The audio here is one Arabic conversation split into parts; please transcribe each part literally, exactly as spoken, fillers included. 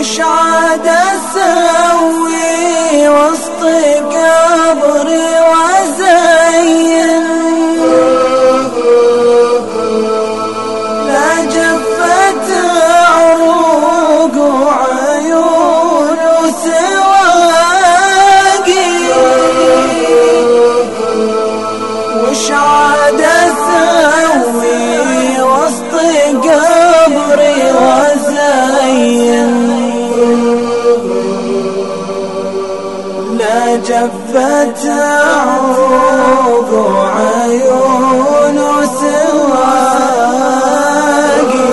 وش عاد اسوي وسط قبري وازين؟ لا جفت عروق وعيون وسواقي، وش عاد اسوي وسط قبري وازين؟ لا جفت عروق وعيون وسواقي،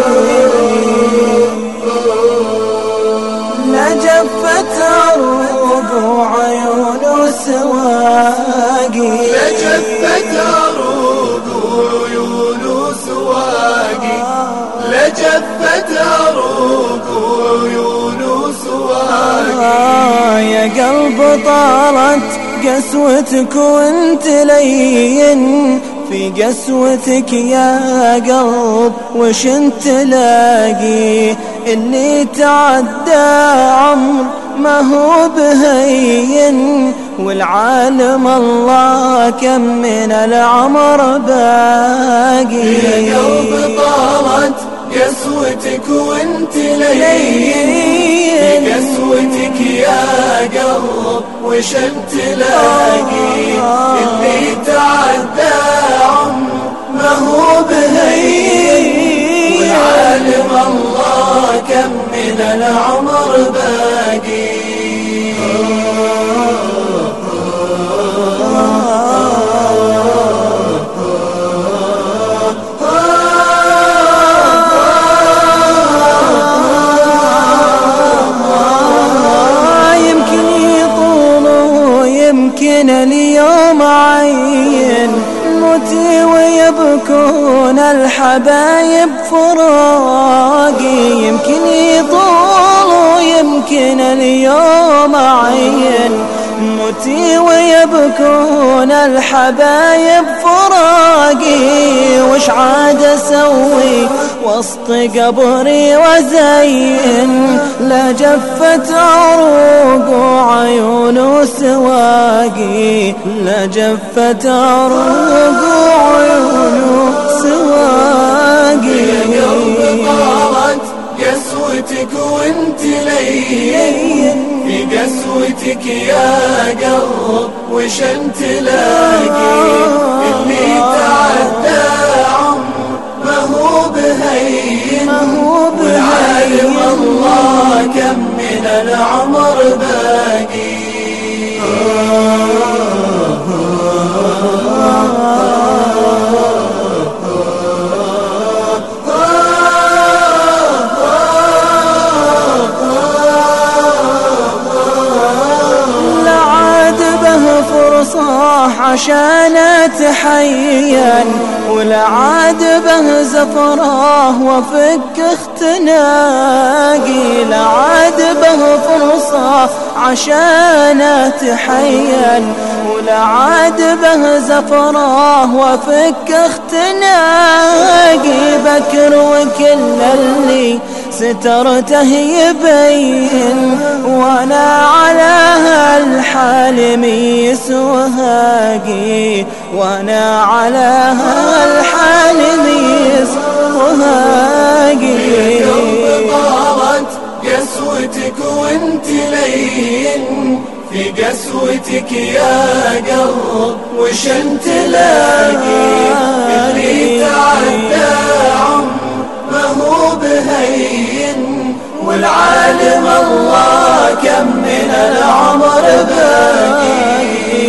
لا جفت عروق وعيون وسواقي، لا جفت عروق وعيون وسواقي، لا جفت عروق وعيون وسواقي. يا قلب طالت قسوتك وانت لين، في قسوتك يا قلب وش انت لاقي؟ اللي تعدى عمر ما هو بهين، والعالم الله كم من العمر باقي. يا قلب طالت قسوتك وانت لين، في قسوتك يا قلب وش انت لاقي؟ اللي تعدى عمر ما هو بهين، والعالم الله كم من العمر باقي. يمكن اليوم عين موتي ويبكون الحبايب فراقي، يمكن يطول يمكن اليوم عين موتي ويبكون الحبايب فراقي. وش عاد اسوي وسط قبري وزين؟ لا جفت عروق وعيون وسواقي، لا جفت عروق وعيون وسواقي. يا قلب طالت قسوتك وانت لين، في قسوتك يا قلب وش انت لاقي؟ اللي تعدى عمر ما هو بهين، والعالم الله كم من العمر باقي. عشان اتحين، ولا عاد به زفراه وفك اختناقي، لا عاد به فرصة عشان اتحين، ولا عاد به زفراه وفك اختناقي. بكر وكل اللي سترته يبين، وانا على هالحال ميس وهاقي، وانا على هالحال ميس وهاقي. يا قلب طالت قسوتك وانت لين، في قسوتك يا قلب وش انت لاقي؟ اللي تعدى عمر ما هو بهين، والعالم الله كم من العمر باقي.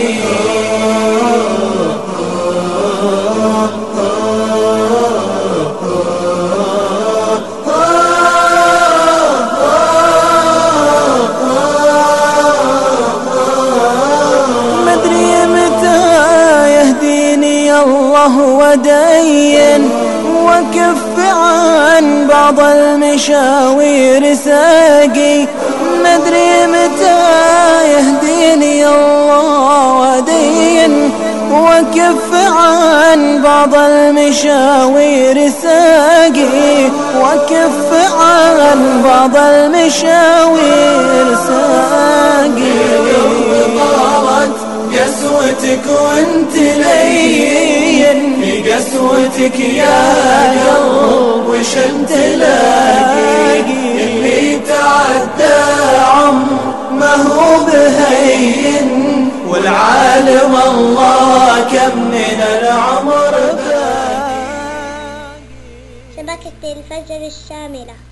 مدري متى يهديني الله ودين، وكف عن بعض المشاوير ساقي. مدري متى يهديني الله ودين، وكف عن بعض المشاوير ساقي، وكف عن بعض المشاوير ساقي. طارت قسوتك وانت لين، في قسوتك يا قلب وش انت لاقي؟ اللي تعدى عمر ما هو بهين، والعالم الله كم من العمر باقي. شبكة الفجر الشاملة.